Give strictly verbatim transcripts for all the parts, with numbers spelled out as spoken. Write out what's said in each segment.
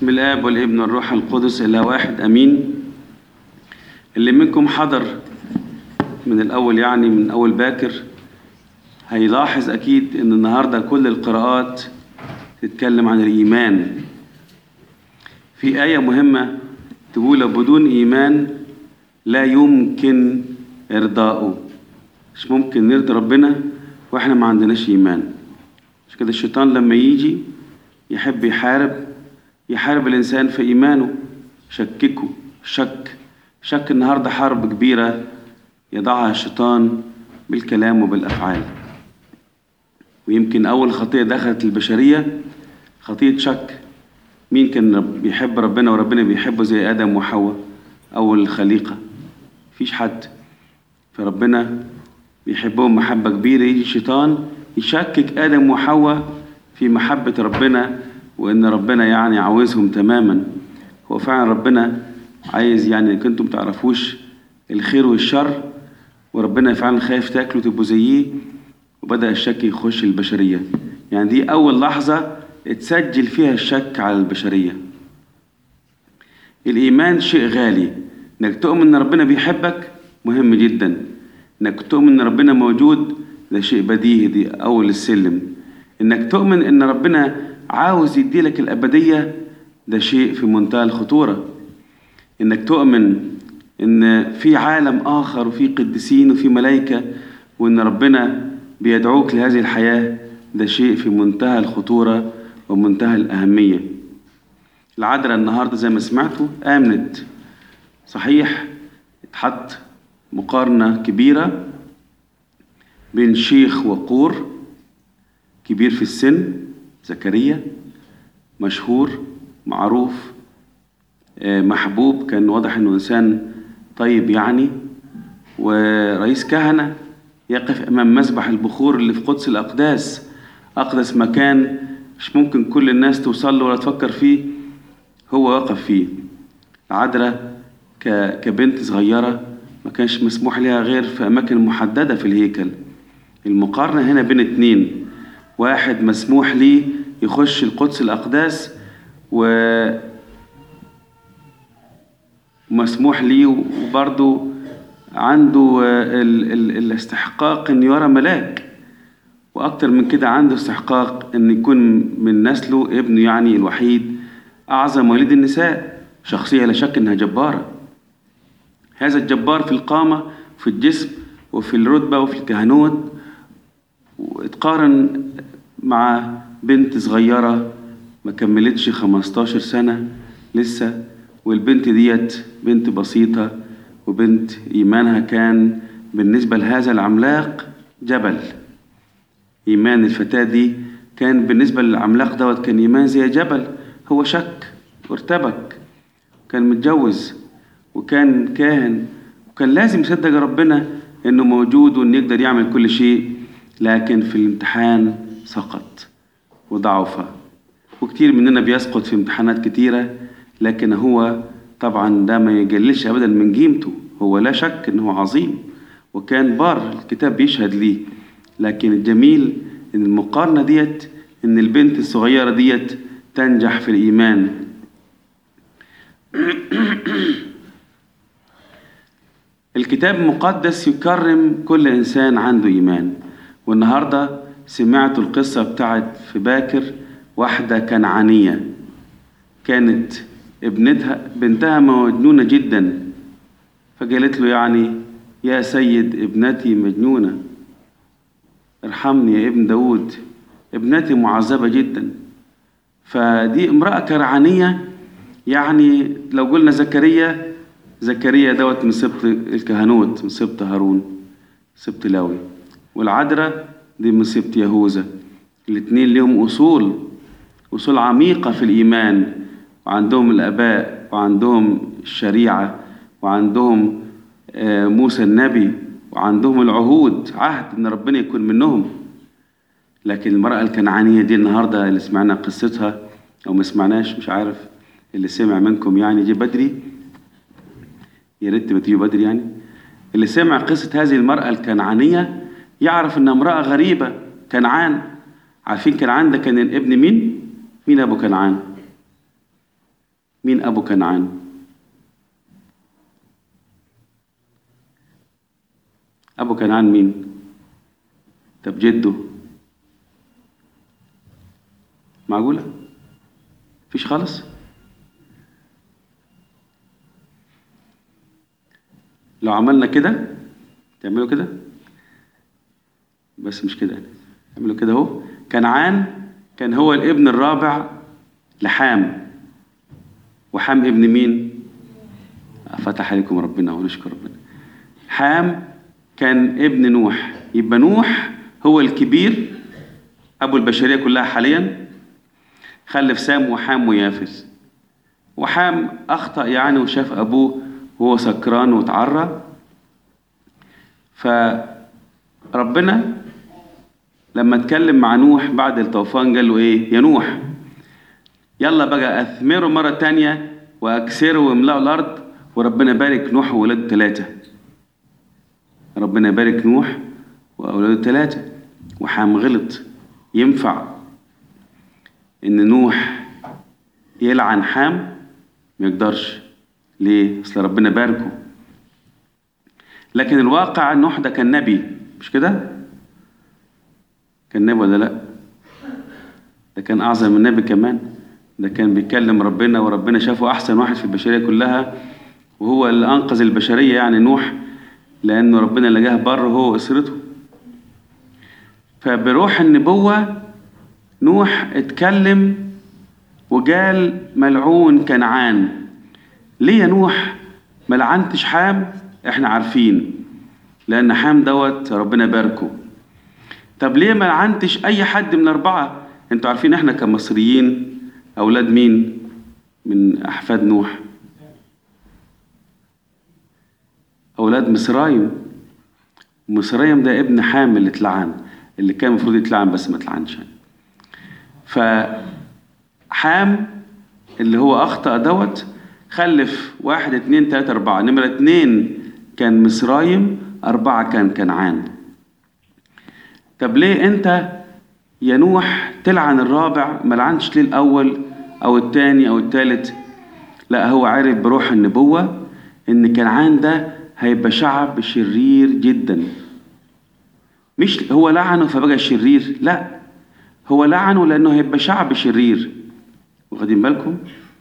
بسم الآب والابن والروح القدس إله واحد أمين. اللي منكم حضر من الأول يعني من أول باكر هيلاحظ أكيد إن النهاردة كل القراءات تتكلم عن الإيمان. في آية مهمة تقول بدون إيمان لا يمكن إرضاؤه. مش ممكن نرضي ربنا وإحنا ما عندناش إيمان. مش كده الشيطان لما يجي يحب يحارب يحارب الإنسان في إيمانه، شككه. شك شك النهاردة حرب كبيرة يضعها الشيطان بالكلام وبالأفعال. ويمكن أول خطية دخلت البشرية خطية شك. مين كان بيحب ربنا وربنا بيحبه زي آدم وحواء أول الخليقة؟ مفيش حد. فربنا بيحبهم محبة كبيرة، يجي الشيطان يشكك آدم وحواء في محبة ربنا وإن ربنا يعني عاوزهم تماما. هو فعلا ربنا عايز يعني كنتم تعرفوش الخير والشر، وربنا فعلا خايف تاكلوا تبقوا زيه، وبدأ الشك يخش البشرية. يعني دي أول لحظة اتسجل فيها الشك على البشرية. الإيمان شيء غالي. إنك تؤمن إن ربنا بيحبك مهم جدا. إنك تؤمن إن ربنا موجود ده شيء بديهي، دي أول السلم. إنك تؤمن إن ربنا عاوز يديلك الأبدية ده شيء في منتهى الخطورة. إنك تؤمن إن في عالم آخر وفي قديسين وفي ملائكة وإن ربنا بيدعوك لهذه الحياة ده شيء في منتهى الخطورة ومنتهى الأهمية. العذراء النهاردة زي ما سمعتوا آمنت صحيح. اتحط مقارنة كبيرة بين شيخ وقور كبير في السن، زكريا مشهور معروف محبوب، كان واضح انه انسان طيب يعني، ورئيس كهنة يقف امام مسبح البخور اللي في قدس الاقداس، اقدس مكان مش ممكن كل الناس توصل له ولا تفكر فيه، هو وقف فيه. عذراء كبنت صغيرة ما كانش مسموح لها غير في اماكن محددة في الهيكل. المقارنة هنا بين اتنين، واحد مسموح ليه يخش القدس الأقداس ومسموح ليه وبرضه عنده ال ال الاستحقاق أن يرى ملاك، وأكتر من كده عنده استحقاق أن يكون من نسله ابنه يعني الوحيد أعظم وليد النساء. شخصية لا شك أنها جبارة. هذا الجبار في القامة في الجسم وفي الرتبة وفي الكهنوت، واتقارن مع بنت صغيرة ما كملتش خمستاشر سنة لسه، والبنت ديت بنت بسيطة وبنت إيمانها كان بالنسبة لهذا العملاق جبل. إيمان الفتاة دي كان بالنسبة للعملاق دوت كان إيمان زي جبل. هو شك وارتبك، كان متجوز وكان كاهن وكان لازم يصدق ربنا إنه موجود وإنه يقدر يعمل كل شيء، لكن في الامتحان سقط وضعف. وكتير مننا بيسقط في امتحانات كتيرة، لكن هو طبعا ده ما يقللش أبدا من قيمته. هو لا شك إنه عظيم وكان بار، الكتاب بيشهد ليه. لكن الجميل إن المقارنة ديت إن البنت الصغيرة ديت تنجح في الإيمان. الكتاب المقدس يكرم كل إنسان عنده إيمان. والنهاردة سمعت القصة بتاعت في باكر واحدة كنعانية كانت ابنتها بنتها مجنونة جدا، فقالت له يعني يا سيد ابنتي مجنونة، ارحمني يا ابن داود، ابنتي معذبة جدا. فدي امرأة كنعانية. يعني لو قلنا زكريا زكريا دوت من سبط الكهنوت، من سبط هارون سبط لاوي، والعذراء دي من سبط يهوذا. الاثنين لهم أصول أصول عميقة في الإيمان، وعندهم الآباء وعندهم الشريعة وعندهم موسى النبي وعندهم العهود، عهد إن ربنا يكون منهم. لكن المرأة الكنعانية دي النهاردة اللي سمعنا قصتها أو ما سمعناش مش عارف، اللي سمع منكم يعني جي بدري، يا ريت بتجيبوا بدري يعني. اللي سمع قصة هذه المرأة الكنعانية يعرف إنها امرأة غريبة. كنعان، عارفين كنعان ده كان ابن مين؟ مين أبو كنعان؟ مين أبو كنعان؟ أبو كنعان مين؟ طب جده؟ معقولة؟ مفيش خالص؟ لو عملنا كده تعملوا كده، بس مش كده، تعملوا كده اهو. كنعان كان هو الابن الرابع لحام، وحام ابن مين؟ فتح عليكم ربنا ونشكر ربنا. حام كان ابن نوح، يبقى نوح هو الكبير ابو البشريه كلها حاليا، خلف سام وحام ويافث. وحام اخطا يعني وشاف ابوه وهو سكران وتعرى، فربنا لما اتكلم مع نوح بعد الطوفان قال له ايه؟ يا نوح يلا بقى اثمروا مرة تانية واكسروا واملأوا الارض. وربنا بارك نوح وولاده ثلاثة. ربنا بارك نوح واولاده ثلاثة. وحام غلط. ينفع ان نوح يلعن حام؟ ما يقدرش. ليه؟ اصل ربنا باركه. لكن الواقع نوح ده كان نبي، مش كده؟ كان نبي ولا لا؟ ده كان اعظم من النبي كمان. ده كان بيكلم ربنا، وربنا شافه احسن واحد في البشريه كلها، وهو اللي انقذ البشريه يعني نوح، لانه ربنا اللي جاه بره هو واسرته. فبروح النبوه نوح اتكلم وقال ملعون كنعان. ليه يا نوح ما لعنتش حام؟ احنا عارفين، لان حام دوت ربنا باركه. طب ليه ما لعنتش اي حد من الاربعه؟ انتوا عارفين احنا كمصريين اولاد مين من احفاد نوح؟ اولاد مصرايم. مصرايم ده ابن حام اللي اتلعن، اللي كان المفروض يتلعن بس ما اتلعنش. فحام اللي هو اخطأ دوت خلف واحد اتنين تلاتة اربعة. نمرة اتنين كان مصرايم، اربعة كان كنعان. طب ليه انت يا نوح تلعن الرابع؟ ما لعنش ليه الاول او التاني او التالت؟ لا، هو عارف بروح النبوة ان كنعان ده هيبقى شعب شرير جدا. مش هو لعنه فبقى شرير، لا، هو لعنه لانه هيبقى شعب شرير. واخدين بالكم؟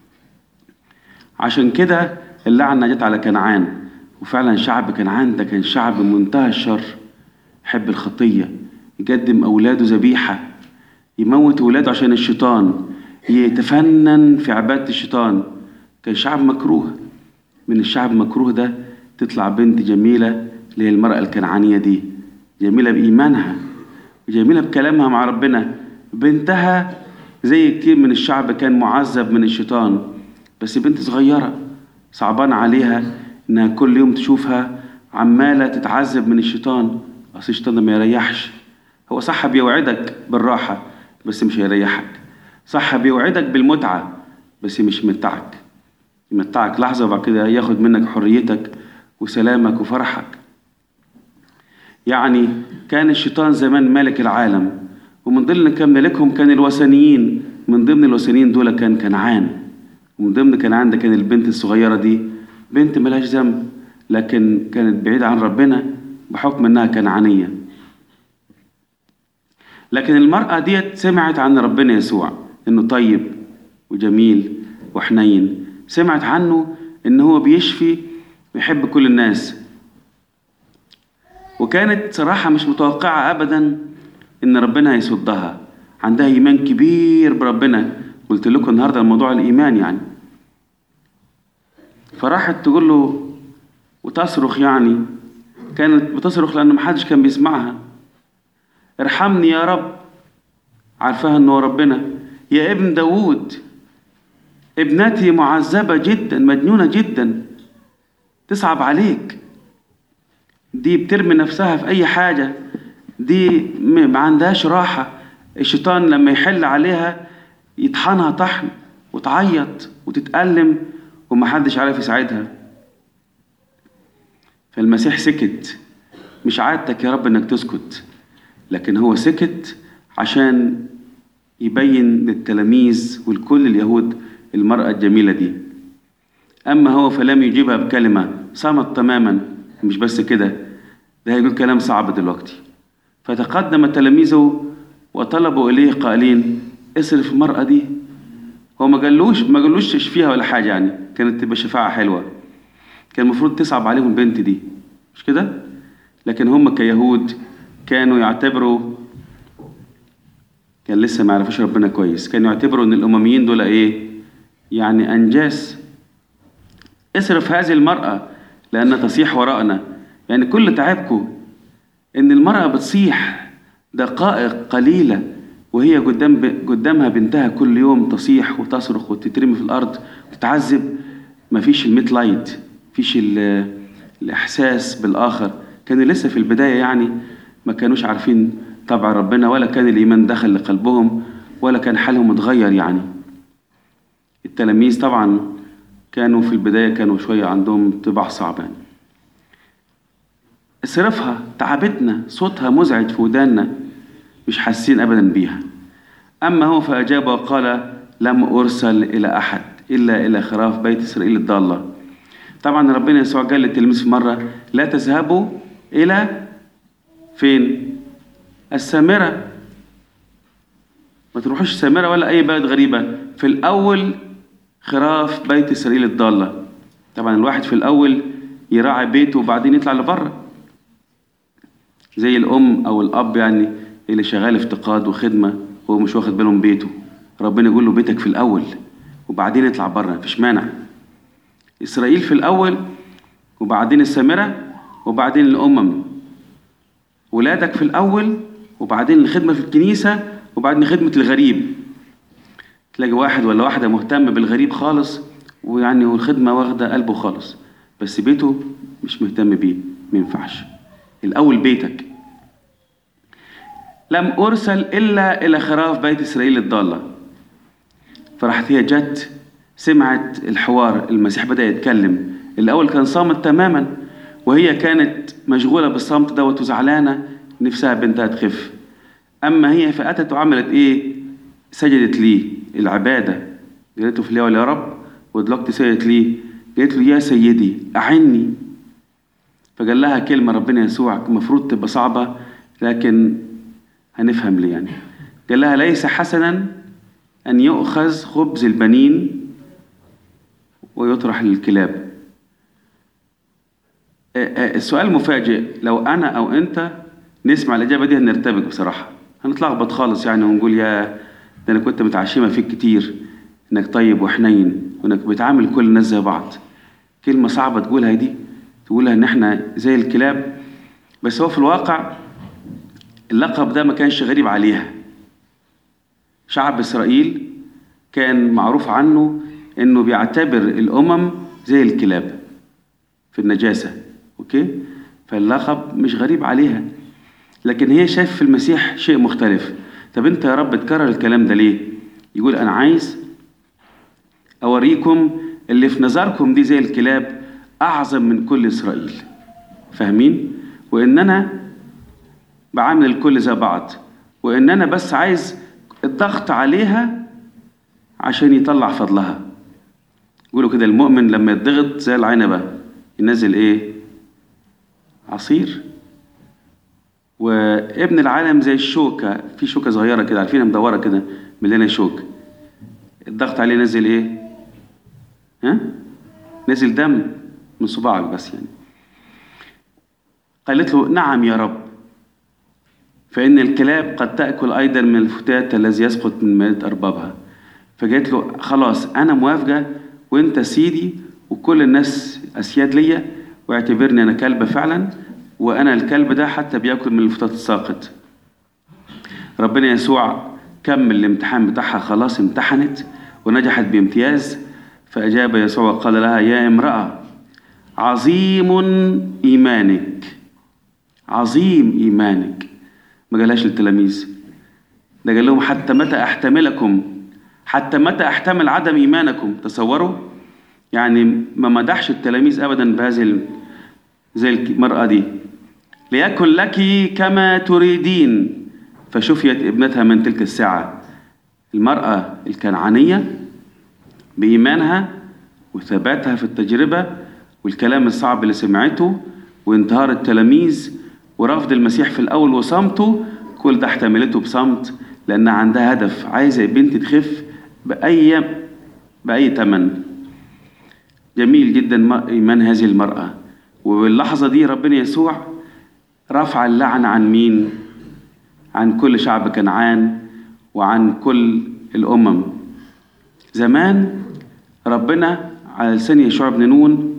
عشان كده اللعنة جت على كنعان. وفعلا شعب كنعان ده كان شعب منتهى الشر، يحب الخطية، يقدم أولاده ذبيحة، يموت أولاده عشان الشيطان، يتفنن في عبادة الشيطان. كان شعب مكروه. من الشعب المكروه ده تطلع بنت جميلة اللي هي المرأة الكنعانية دي، جميلة بإيمانها وجميلة بكلامها مع ربنا. بنتها زي كتير من الشعب كان معذب من الشيطان، بس بنت صغيرة صعبان عليها انها كل يوم تشوفها عمالة تتعذب من الشيطان. اصل الشيطان ما يريحش. هو صح بيوعدك بالراحة بس مش هيريحك، صح بيوعدك بالمتعة بس مش يمتعك. يمتعك لحظة وبعد كده ياخد منك حريتك وسلامك وفرحك. يعني كان الشيطان زمان مالك العالم، ومن ضمن كان ملكهم كان الوثنيين. من ضمن الوثنيين دول كان كنعان، ومن ضمن كنعان ده كان البنت الصغيرة دي، بنت ملهاش ذنب لكن كانت بعيدة عن ربنا بحكم انها كنعانية. لكن المرأة ديت سمعت عن ربنا يسوع انه طيب وجميل وحنين، سمعت عنه انه هو بيشفي ويحب كل الناس. وكانت صراحة مش متوقعة ابدا ان ربنا هيصدها. عندها ايمان كبير بربنا. قلت لكم النهاردة الموضوع الايمان يعني. فراحت تقول له وتصرخ، يعني كانت بتصرخ لأنه محدش كان بيسمعها، ارحمني يا رب. عارفاها أنه ربنا. يا ابن داود، ابنتي معذبة جدا، مجنونة جدا، تصعب عليك. دي بترمي نفسها في أي حاجة، دي ما عندهاش راحة. الشيطان لما يحل عليها يطحنها طحن وتعيط وتتألم ومحدش عارف يساعدها. فالمسيح سكت. مش عادتك يا رب انك تسكت، لكن هو سكت عشان يبين للتلاميذ ولكل اليهود المرأة الجميلة دي. أما هو فلم يجيبها بكلمة، صمت تماما. مش بس كده، ده هيقول كلام صعب دلوقتي. فتقدم تلاميذه وطلبوا إليه قائلين اصرف المرأة دي. هو ما قالوش ما قالوش اشفيها ولا حاجة، يعني كانت تبقى شفاعة حلوة، كان المفروض تصعب عليهم البنت دي، مش كده؟ لكن هم كيهود كانوا يعتبروا، كان لسه ما يعرفوش ربنا كويس، كانوا يعتبروا ان الامميين دول ايه؟ يعني انجاس. اصرف هذه المرأة لأنها تصيح وراءنا. يعني كل تعبكم ان المرأة بتصيح دقائق قليلة وهي قدام قدامها بنتها كل يوم تصيح وتصرخ وتترمي في الأرض وتتعذب. مفيش الميت لايت، مفيش الإحساس بالآخر. كانوا لسه في البداية، يعني ما كانوش عارفين طبع ربنا، ولا كان الإيمان دخل لقلبهم، ولا كان حالهم اتغير. يعني التلاميذ طبعا كانوا في البداية كانوا شوية عندهم طباع صعبة. اصرفها، تعبتنا، صوتها مزعج في وداننا، مش حاسين أبدا بيها. أما هو فأجاب وقال لم أرسل إلى أحد إلا إلى خراف بيت إسرائيل الضالة. طبعا ربنا يسوع قال للتلميذ في مرة لا تذهبوا إلى فين؟ السامرة، ما تروحوش السامرة ولا أي بلد غريبة. في الأول خراف بيت إسرائيل الضالة. طبعا الواحد في الأول يراعي بيته وبعدين يطلع لبره، زي الأم أو الأب يعني اللي شغال افتقاد وخدمة هو مش واخد باله من بيته. ربنا يقول له بيتك في الأول وبعدين يطلع بره، مفيش مانع. إسرائيل في الأول وبعدين السامرة وبعدين الأمم. ولادك في الأول وبعدين الخدمة في الكنيسة وبعدين خدمة الغريب. تلاقي واحد ولا واحدة مهتم بالغريب خالص، ويعني والخدمة واخدة قلبه خالص، بس بيته مش مهتم بيه. مينفعش. الأول بيتك. لم أرسل إلا إلى خراف بيت إسرائيل الضالة. فراحت هي جت سمعت الحوار، المسيح بدأ يتكلم. الأول كان صامت تماما، وهي كانت مشغولة بالصمت دوت وزعلانة نفسها بنتها تخف. أما هي فأتت وعملت إيه؟ سجدت ليه العبادة، قالت له في الأول يا رب، ودلوقتي سجدت ليه، قالت له يا سيدي أعني. فقال لها كلمة ربنا يسوع المفروض تبقى صعبة، لكن هنفهم ليه. يعني قال لها ليس حسنا أن يؤخذ خبز البنين ويطرح للكلاب. السؤال مفاجئ، لو أنا أو أنت نسمع الإجابة دي هنرتبك بصراحة، هنتلخبط خالص يعني، ونقول يا ده أنا كنت متعشمة فيك كتير إنك طيب وحنين وإنك بتعامل كل الناس زي بعض. كلمة صعبة تقولها دي، تقولها إن إحنا زي الكلاب. بس هو في الواقع اللقب ده ما كانش غريب عليها. شعب إسرائيل كان معروف عنه إنه بيعتبر الأمم زي الكلاب في النجاسة. أوكي؟ فاللقب مش غريب عليها، لكن هي شايف في المسيح شيء مختلف. طب أنت يا رب تكرر الكلام ده ليه؟ يقول أنا عايز أوريكم اللي في نظركم دي زي الكلاب أعظم من كل إسرائيل. فاهمين؟ وإن أنا بعامل الكل زي بعض، وإن أنا بس عايز الضغط عليها عشان يطلع فضلها. يقولوا كده المؤمن لما يتضغط زي العنبة ينزل إيه؟ عصير. وابن العالم زي الشوكة، في شوكة صغيرة كده عارفينها مدورة كده مليانة شوك، الضغط عليه نزل إيه؟ ها؟ نزل دم من صباعك بس يعني. قالت له نعم يا رب، فإن الكلاب قد تأكل أيضا من الفتات الذي يسقط من مائدة أربابها. فقالت له خلاص أنا موافقة، وإنت سيدي وكل الناس أسياد ليا، واعتبرني أنا كلبة فعلا، وأنا الكلب ده حتى بيأكل من الفتات الساقط. ربنا يسوع كمل الامتحان بتاعها، خلاص امتحنت ونجحت بامتياز. فأجاب يسوع وقال لها يا امرأة عظيم إيمانك، عظيم إيمانك. ما قالهاش للتلاميذ، ده قال لهم حتى متى أحتملكم، حتى متى أحتمل عدم إيمانكم. تصوروا يعني ما مدحش التلاميذ أبدا بهذه زي المرأة دي. ليكن لك كما تريدين. فشفيت ابنتها من تلك الساعة. المرأة الكنعانية بإيمانها وثباتها في التجربة والكلام الصعب اللي سمعته وانتهار التلاميذ ورفض المسيح في الأول وصمته، كل ده احتملته بصمت لأنها عندها هدف، عايزة بنت تخف بأي بأي تمن. جميل جدا إيمان هذه المرأة. واللحظة دي ربنا يسوع رفع اللعنة عن مين؟ عن كل شعب كنعان وعن كل الأمم. زمان ربنا على لسان يشوع بن نون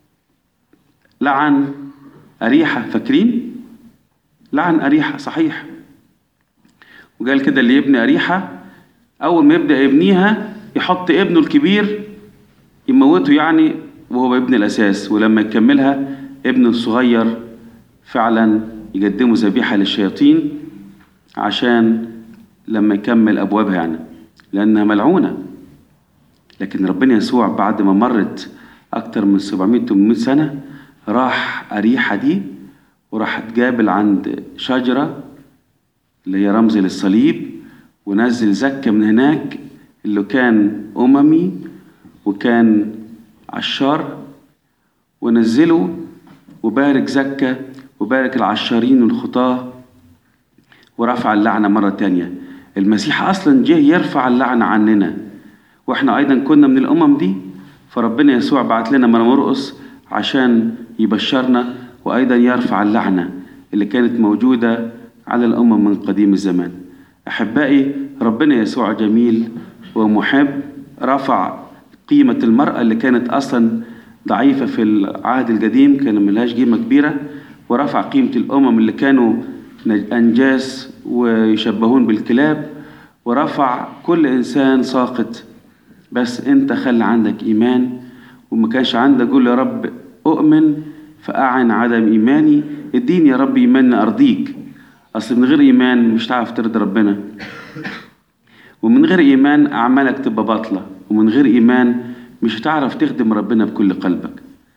لعن أريحة، فاكرين؟ لعن أريحة صحيح، وقال كده اللي يبني أريحة أول ما يبدأ يبنيها يحط ابنه الكبير يموته يعني وهو بيبني الأساس، ولما يكملها ابنه الصغير فعلا يقدموا ذبيحة للشياطين عشان لما يكمل أبوابها يعني لأنها ملعونة. لكن ربنا يسوع بعد ما مرت أكتر من سبعمائة ثمانمائة سنة راح أريحة دي وراح اتقابل عند شجرة اللي هي رمز للصليب، ونزل زكا من هناك اللي كان أممي وكان عشار، ونزله وبارك زكا وبارك العشارين والخطاة ورفع اللعنة مرة تانية. المسيح أصلا جه يرفع اللعنة عننا، وإحنا أيضا كنا من الأمم دي، فربنا يسوع بعت لنا مرقس عشان يبشرنا وأيضا يرفع اللعنة اللي كانت موجودة على الأمم من قديم الزمان. أحبائي، ربنا يسوع جميل ومحب، رفع قيمة المرأة اللي كانت أصلا ضعيفة في العهد القديم، كان ملهاش قيمة كبيرة، ورفع قيمة الأمم اللي كانوا أنجاس ويشبهون بالكلاب، ورفع كل إنسان ساقط. بس أنت خلي عندك إيمان، وما كانش عندك قول يا رب أؤمن فأعن عدم إيماني، اديني يا رب إيمان أرضيك. أصل من غير إيمان مش هتعرف ترضي ربنا، ومن غير إيمان أعمالك تبقى باطلة، ومن غير إيمان مش هتعرف تخدم ربنا بكل قلبك.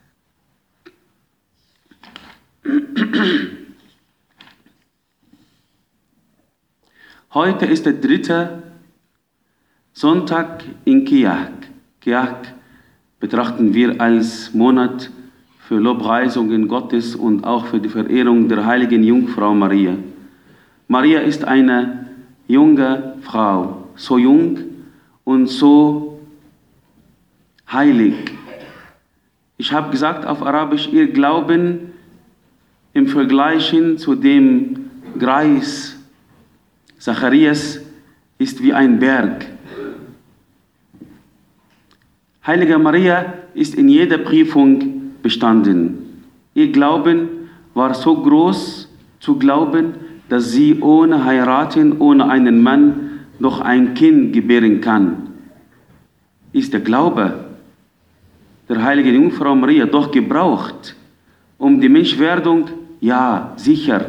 Heute ist der dritte Sonntag in Kiahk. Kiahk betrachten wir als Monat für Lobpreisungen Gottes und auch für die Verehrung der heiligen Jungfrau Maria. Maria ist eine junge Frau, so jung und so heilig. Ich habe gesagt auf Arabisch, ihr Glauben im Vergleich zu dem Greis Zacharias ist wie ein Berg. Heilige Maria ist in jeder Prüfung bestanden. Ihr Glauben war so groß zu glauben, dass sie ohne heiraten, ohne einen Mann noch ein Kind gebären kann. Ist der Glaube der heiligen Jungfrau Maria doch gebraucht, um die Menschwerdung? Ja, sicher.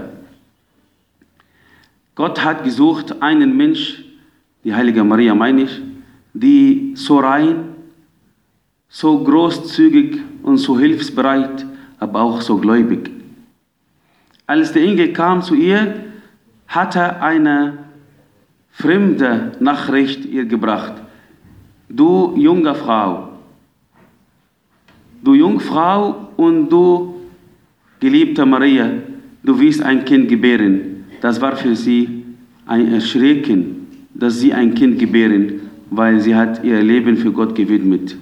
Gott hat gesucht einen Mensch, die heilige Maria meine ich, die so rein, so großzügig und so hilfsbereit, aber auch so gläubig. Als der Engel kam zu ihr, hat er eine fremde Nachricht ihr gebracht. Du junge Frau, du Jungfrau und du geliebte Maria, du wirst ein Kind gebären. Das war für sie ein Erschrecken, dass sie ein Kind gebären, weil sie hat ihr Leben für Gott gewidmet.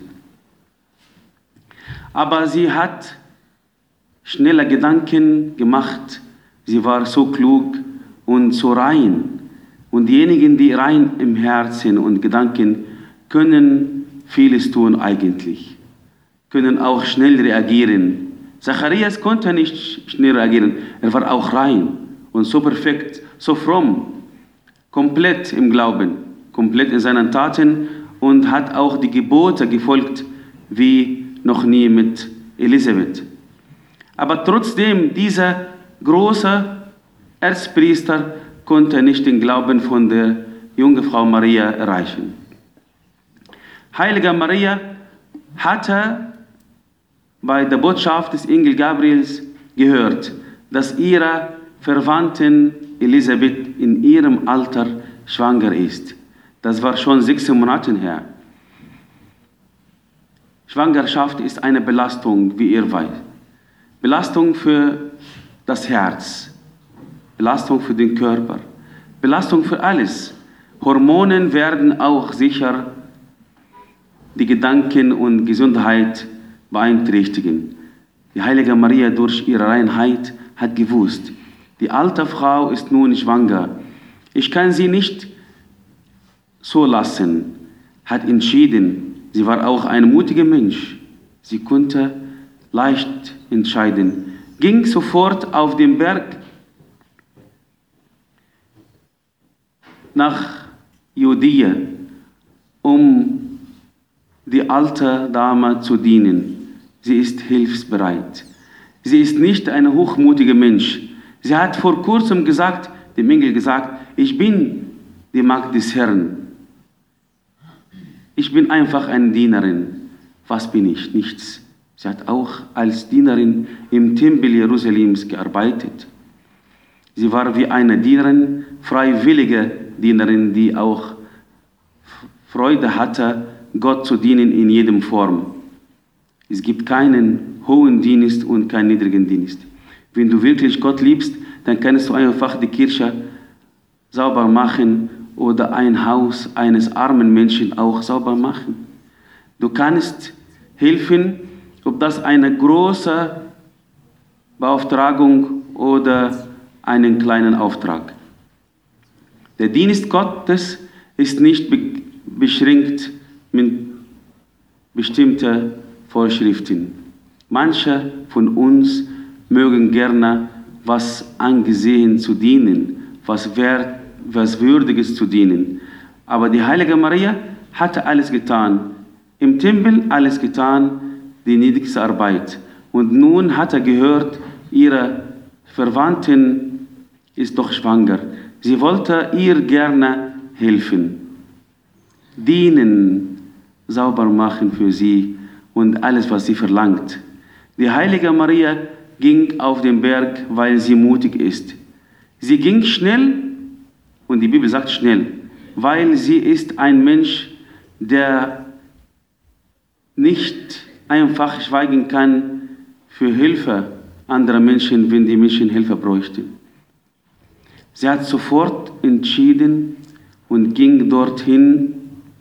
Aber sie hat schnelle Gedanken gemacht. Sie war so klug und so rein. Und diejenigen, die rein im Herzen und Gedanken, können vieles tun eigentlich, können auch schnell reagieren. Zacharias konnte nicht schnell reagieren. Er war auch rein und so perfekt, so fromm, komplett im Glauben, komplett in seinen Taten und hat auch die Gebote gefolgt wie noch nie mit Elisabeth. Aber trotzdem, dieser große Erzpriester konnte nicht den Glauben von der jungen Frau Maria erreichen. Heilige Maria hatte bei der Botschaft des Engel Gabriels gehört, dass ihre Verwandtin Elisabeth in ihrem Alter schwanger ist. Das war schon sechs Monate her. Schwangerschaft ist eine Belastung, wie ihr weißt. Belastung für das Herz, Belastung für den Körper, Belastung für alles. Hormone werden auch sicher die Gedanken und Gesundheit beeinträchtigen. Die heilige Maria durch ihre Reinheit hat gewusst, die alte Frau ist nun schwanger. Ich kann sie nicht so lassen, hat entschieden. Sie war auch ein mutiger Mensch. Sie konnte leicht entscheiden, ging sofort auf den Berg nach Judäa, um die alte Dame zu dienen. Sie ist hilfsbereit. Sie ist nicht ein hochmutiger Mensch. Sie hat vor kurzem gesagt, dem Engel gesagt, ich bin die Magd des Herrn. Ich bin einfach eine Dienerin. Was bin ich? Nichts. Sie hat auch als Dienerin im Tempel Jerusalems gearbeitet. Sie war wie eine Dienerin, freiwillige Dienerin, die auch Freude hatte, Gott zu dienen in jedem Form. Es gibt keinen hohen Dienst und keinen niedrigen Dienst. Wenn du wirklich Gott liebst, dann kannst du einfach die Kirche sauber machen oder ein Haus eines armen Menschen auch sauber machen. Du kannst helfen, ob das eine große Beauftragung oder einen kleinen Auftrag. Der Dienst Gottes ist nicht be beschränkt mit bestimmten Vorschriften. Manche von uns mögen gerne was angesehen zu dienen, was, wert, was Würdiges zu dienen. Aber die heilige Maria hatte alles getan. Im Tempel alles getan, die niedrigste Arbeit. Und nun hat er gehört, ihre Verwandtin ist doch schwanger. Sie wollte ihr gerne helfen, dienen, sauber machen für sie und alles, was sie verlangt. Die heilige Maria ging auf den Berg, weil sie mutig ist. Sie ging schnell, und die Bibel sagt schnell, weil sie ist ein Mensch, der nicht einfach schweigen kann für Hilfe anderer Menschen, wenn die Menschen Hilfe bräuchten. Sie hat sofort entschieden und ging dorthin.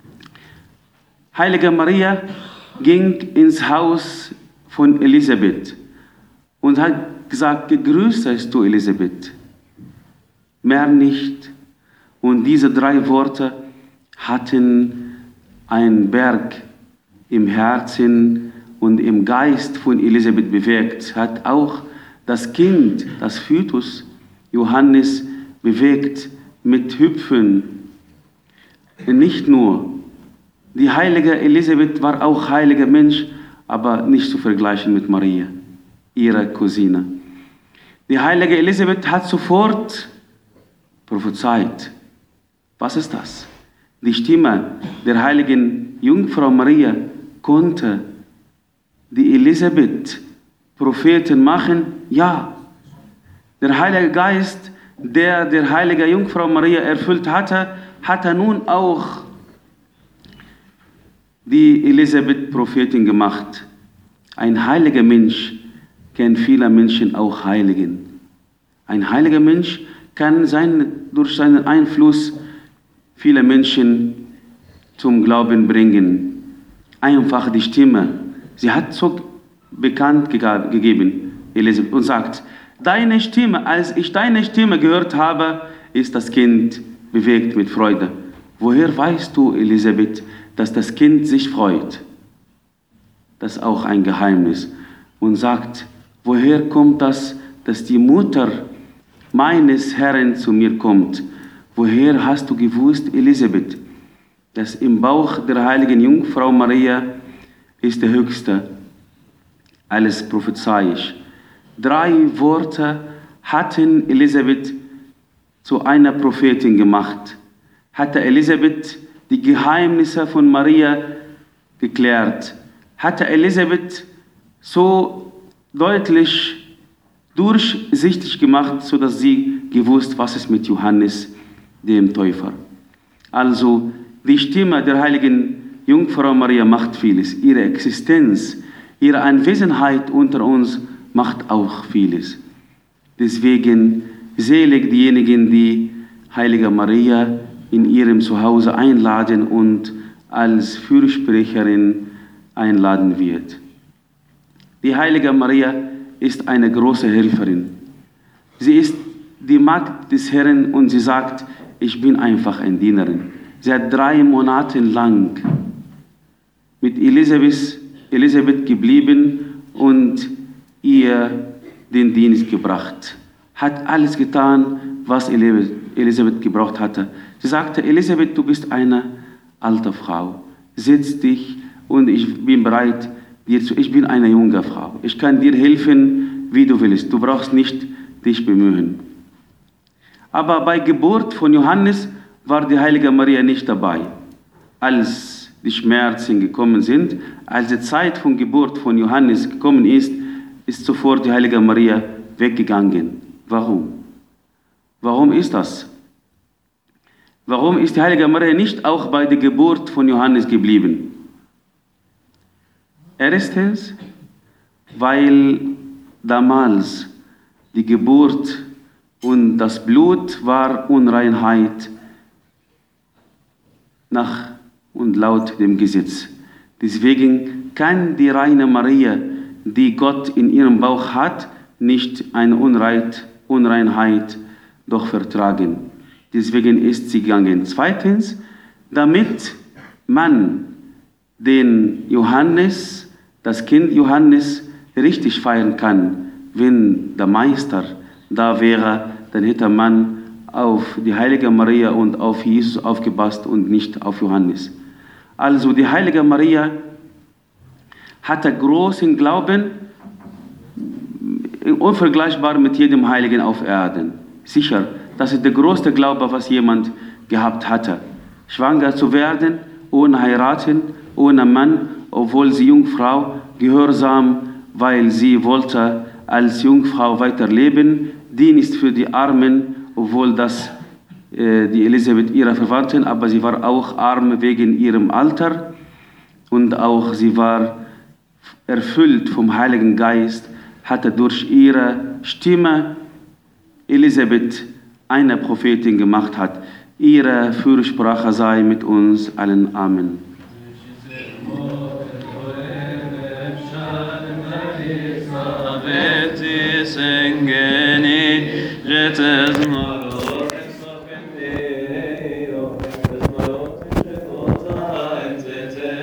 Heilige Maria ging ins Haus von Elisabeth und hat gesagt, gegrüßt seist du, Elisabeth. Mehr nicht. Und diese drei Worte hatten einen Berg im Herzen und im Geist von Elisabeth bewegt. Hat auch das Kind, das Fötus Johannes bewegt mit Hüpfen. Nicht nur. Die heilige Elisabeth war auch heiliger Mensch, aber nicht zu vergleichen mit Maria, ihrer Cousine. Die heilige Elisabeth hat sofort prophezeit. Was ist das? Die Stimme der heiligen Jungfrau Maria konnte die Elisabeth Propheten machen? Ja. Der Heilige Geist, der der heilige Jungfrau Maria erfüllt hatte, hatte nun auch die Elisabeth Prophetin gemacht. Ein heiliger Mensch kann viele Menschen auch heiligen. Ein heiliger Mensch kann sein, durch seinen Einfluss viele Menschen zum Glauben bringen. Einfach die Stimme. Sie hat so bekannt gegeben, Elisabeth, und sagt, deine Stimme, als ich deine Stimme gehört habe, ist das Kind bewegt mit Freude. Woher weißt du, Elisabeth, dass das Kind sich freut? Das ist auch ein Geheimnis. Und sagt, woher kommt das, dass die Mutter meines Herrn zu mir kommt? Woher hast du gewusst, Elisabeth, dass im Bauch der heiligen Jungfrau Maria ist der Höchste, alles prophezeiisch. Drei Worte hatten Elisabeth zu einer Prophetin gemacht. Hatte Elisabeth die Geheimnisse von Maria geklärt. Hatte Elisabeth so deutlich durchsichtig gemacht, sodass sie gewusst, was ist mit Johannes, dem Täufer. Also die Stimme der heiligen Jungfrau Maria macht vieles. Ihre Existenz, ihre Anwesenheit unter uns macht auch vieles. Deswegen selig diejenigen, die Heilige Maria in ihrem Zuhause einladen und als Fürsprecherin einladen wird. Die Heilige Maria ist eine große Helferin. Sie ist die Magd des Herrn und sie sagt, ich bin einfach eine Dienerin. Sie hat drei Monate lang mit Elisabeth, Elisabeth geblieben und ihr den Dienst gebracht. Hat alles getan, was Elisabeth gebraucht hatte. Sie sagte, Elisabeth, du bist eine alte Frau. Setz dich und ich bin bereit, dir zu, ich bin eine junge Frau. Ich kann dir helfen, wie du willst. Du brauchst nicht dich bemühen. Aber bei Geburt von Johannes war die Heilige Maria nicht dabei. Als die Schmerzen gekommen sind, als die Zeit von Geburt von Johannes gekommen ist, ist sofort die Heilige Maria weggegangen. Warum? Warum ist das? Warum ist die Heilige Maria nicht auch bei der Geburt von Johannes geblieben? Erstens, weil damals die Geburt und das Blut war Unreinheit nach und laut dem Gesetz. Deswegen kann die reine Maria, die Gott in ihrem Bauch hat, nicht eine Unreinheit, Unreinheit doch vertragen. Deswegen ist sie gegangen. Zweitens, damit man den Johannes, das Kind Johannes, richtig feiern kann. Wenn der Meister da wäre, dann hätte man auf die Heilige Maria und auf Jesus aufgepasst und nicht auf Johannes. Also die Heilige Maria hatte großen Glauben, unvergleichbar mit jedem Heiligen auf Erden. Sicher, das ist der größte Glaube, was jemand gehabt hatte. Schwanger zu werden, ohne heiraten, ohne Mann, obwohl sie Jungfrau, gehorsam, weil sie wollte als Jungfrau weiterleben, Dienst für die Armen, obwohl das äh, die Elisabeth ihre Verwandten, aber sie war auch arm wegen ihrem Alter und auch sie war erfüllt vom Heiligen Geist, hatte durch ihre Stimme Elisabeth eine Prophetin gemacht hat. Ihre Fürsprache sei mit uns allen. Amen. Sengeni,